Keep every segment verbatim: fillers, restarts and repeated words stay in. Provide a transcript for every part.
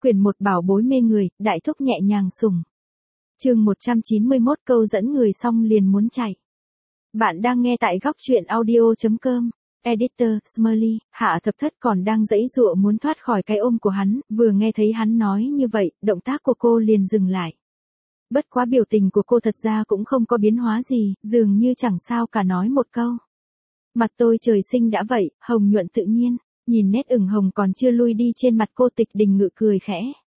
Quyển một bảo bối mê người, đại thúc nhẹ nhàng sủng. Chương một trăm chín mươi mốt câu dẫn người xong liền muốn chạy. Bạn đang nghe tại góc truyện audio chấm com. Editor, Smiley, Hạ Thập Thất còn đang giãy giụa muốn thoát khỏi cái ôm của hắn, vừa nghe thấy hắn nói như vậy, động tác của cô liền dừng lại. Bất quá biểu tình của cô thật ra cũng không có biến hóa gì, dường như chẳng sao cả nói một câu. Mặt tôi trời sinh đã vậy, hồng nhuận tự nhiên, nhìn nét ửng hồng còn chưa lui đi trên mặt cô, Tịch Đình Ngự cười khẽ.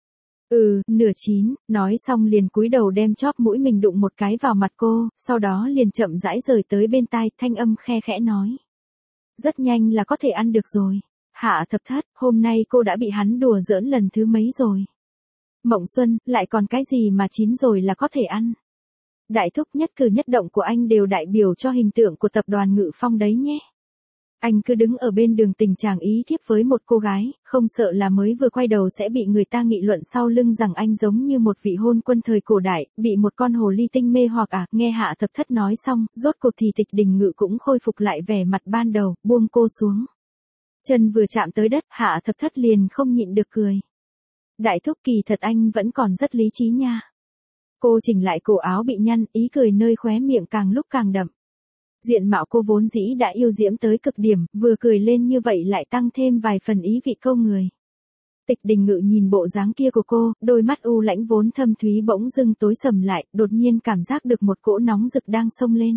Ừ, nửa chín, nói xong liền cúi đầu đem chóp mũi mình đụng một cái vào mặt cô, sau đó liền chậm rãi rời tới bên tai, thanh âm khe khẽ nói. Rất nhanh là có thể ăn được rồi. Hạ Thập Thất, hôm nay cô đã bị hắn đùa giỡn lần thứ mấy rồi. Mộng Xuân, lại còn cái gì mà chín rồi là có thể ăn. Đại thúc, nhất cử nhất động của anh đều đại biểu cho hình tượng của tập đoàn Ngự Phong đấy nhé. Anh cứ đứng ở bên đường tình chàng ý thiếp với một cô gái, không sợ là mới vừa quay đầu sẽ bị người ta nghị luận sau lưng rằng anh giống như một vị hôn quân thời cổ đại, bị một con hồ ly tinh mê hoặc à. Nghe Hạ Thập Thất nói xong, rốt cuộc thì Tịch Đình Ngự cũng khôi phục lại vẻ mặt ban đầu, buông cô xuống. Chân vừa chạm tới đất, Hạ Thập Thất liền không nhịn được cười. Đại thúc, kỳ thật anh vẫn còn rất lý trí nha. Cô chỉnh lại cổ áo bị nhăn, ý cười nơi khóe miệng càng lúc càng đậm. Diện mạo cô vốn dĩ đã yêu diễm tới cực điểm, vừa cười lên như vậy lại tăng thêm vài phần ý vị câu người. Tịch Đình Ngự nhìn bộ dáng kia của cô, đôi mắt u lãnh vốn thâm thúy bỗng dưng tối sầm lại, đột nhiên cảm giác được một cỗ nóng rực đang xông lên.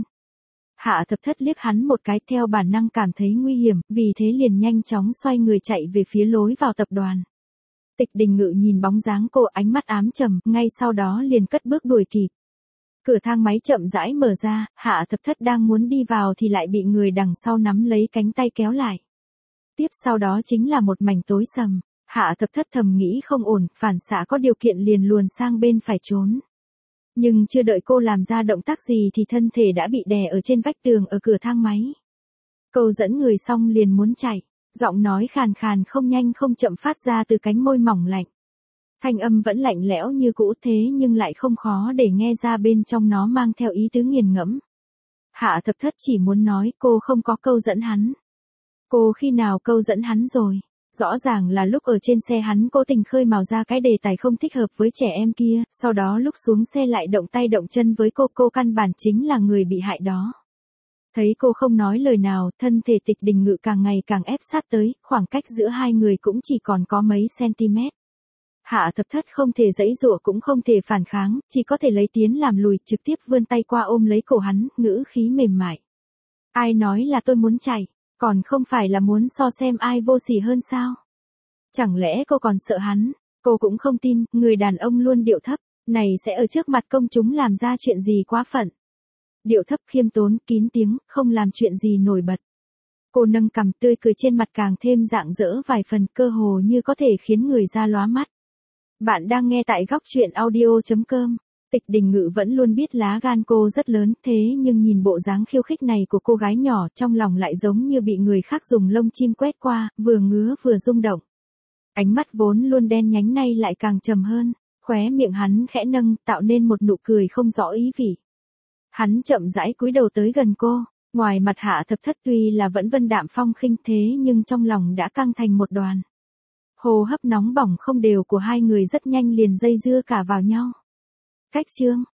Hạ Thập Thất liếc hắn một cái, theo bản năng cảm thấy nguy hiểm, vì thế liền nhanh chóng xoay người chạy về phía lối vào tập đoàn. Tịch Đình Ngự nhìn bóng dáng cô, ánh mắt ám trầm, ngay sau đó liền cất bước đuổi kịp. Cửa thang máy chậm rãi mở ra, Hạ Thập Thất đang muốn đi vào thì lại bị người đằng sau nắm lấy cánh tay kéo lại. Tiếp sau đó chính là một mảnh tối sầm, Hạ Thập Thất thầm nghĩ không ổn, phản xạ có điều kiện liền luồn sang bên phải trốn. Nhưng chưa đợi cô làm ra động tác gì thì thân thể đã bị đè ở trên vách tường ở cửa thang máy. Câu dẫn người xong liền muốn chạy, giọng nói khàn khàn không nhanh không chậm phát ra từ cánh môi mỏng lạnh. Thanh âm vẫn lạnh lẽo như cũ thế nhưng lại không khó để nghe ra bên trong nó mang theo ý tứ nghiền ngẫm. Hạ Thập Thất chỉ muốn nói cô không có câu dẫn hắn. Cô khi nào câu dẫn hắn rồi? Rõ ràng là lúc ở trên xe hắn cố tình khơi mào ra cái đề tài không thích hợp với trẻ em kia, sau đó lúc xuống xe lại động tay động chân với cô, cô căn bản chính là người bị hại đó. Thấy cô không nói lời nào, thân thể Tịch Đình Ngự càng ngày càng ép sát tới, khoảng cách giữa hai người cũng chỉ còn có mấy cm. Hạ Thập Thất không thể giãy giụa cũng không thể phản kháng, chỉ có thể lấy tiến làm lùi, trực tiếp vươn tay qua ôm lấy cổ hắn, ngữ khí mềm mại. Ai nói là tôi muốn chạy, còn không phải là muốn so xem ai vô sỉ hơn sao? Chẳng lẽ cô còn sợ hắn? Cô cũng không tin, người đàn ông luôn điệu thấp, này sẽ ở trước mặt công chúng làm ra chuyện gì quá phận. Điệu thấp khiêm tốn, kín tiếng, không làm chuyện gì nổi bật. Cô nâng cằm, tươi cười trên mặt càng thêm rạng rỡ vài phần, cơ hồ như có thể khiến người ra lóa mắt. Bạn đang nghe tại góc truyện audio chấm com. Tịch Đình Ngự vẫn luôn biết lá gan cô rất lớn, thế nhưng nhìn bộ dáng khiêu khích này của cô gái nhỏ, trong lòng lại giống như bị người khác dùng lông chim quét qua, vừa ngứa vừa rung động. Ánh mắt vốn luôn đen nhánh nay lại càng trầm hơn, khóe miệng hắn khẽ nâng, tạo nên một nụ cười không rõ ý vị. Hắn chậm rãi cúi đầu tới gần cô, ngoài mặt Hạ Thập Thất tuy là vẫn vân đạm phong khinh thế nhưng trong lòng đã căng thành một đoàn. Hô hấp nóng bỏng không đều của hai người rất nhanh liền dây dưa cả vào nhau. Cách chương,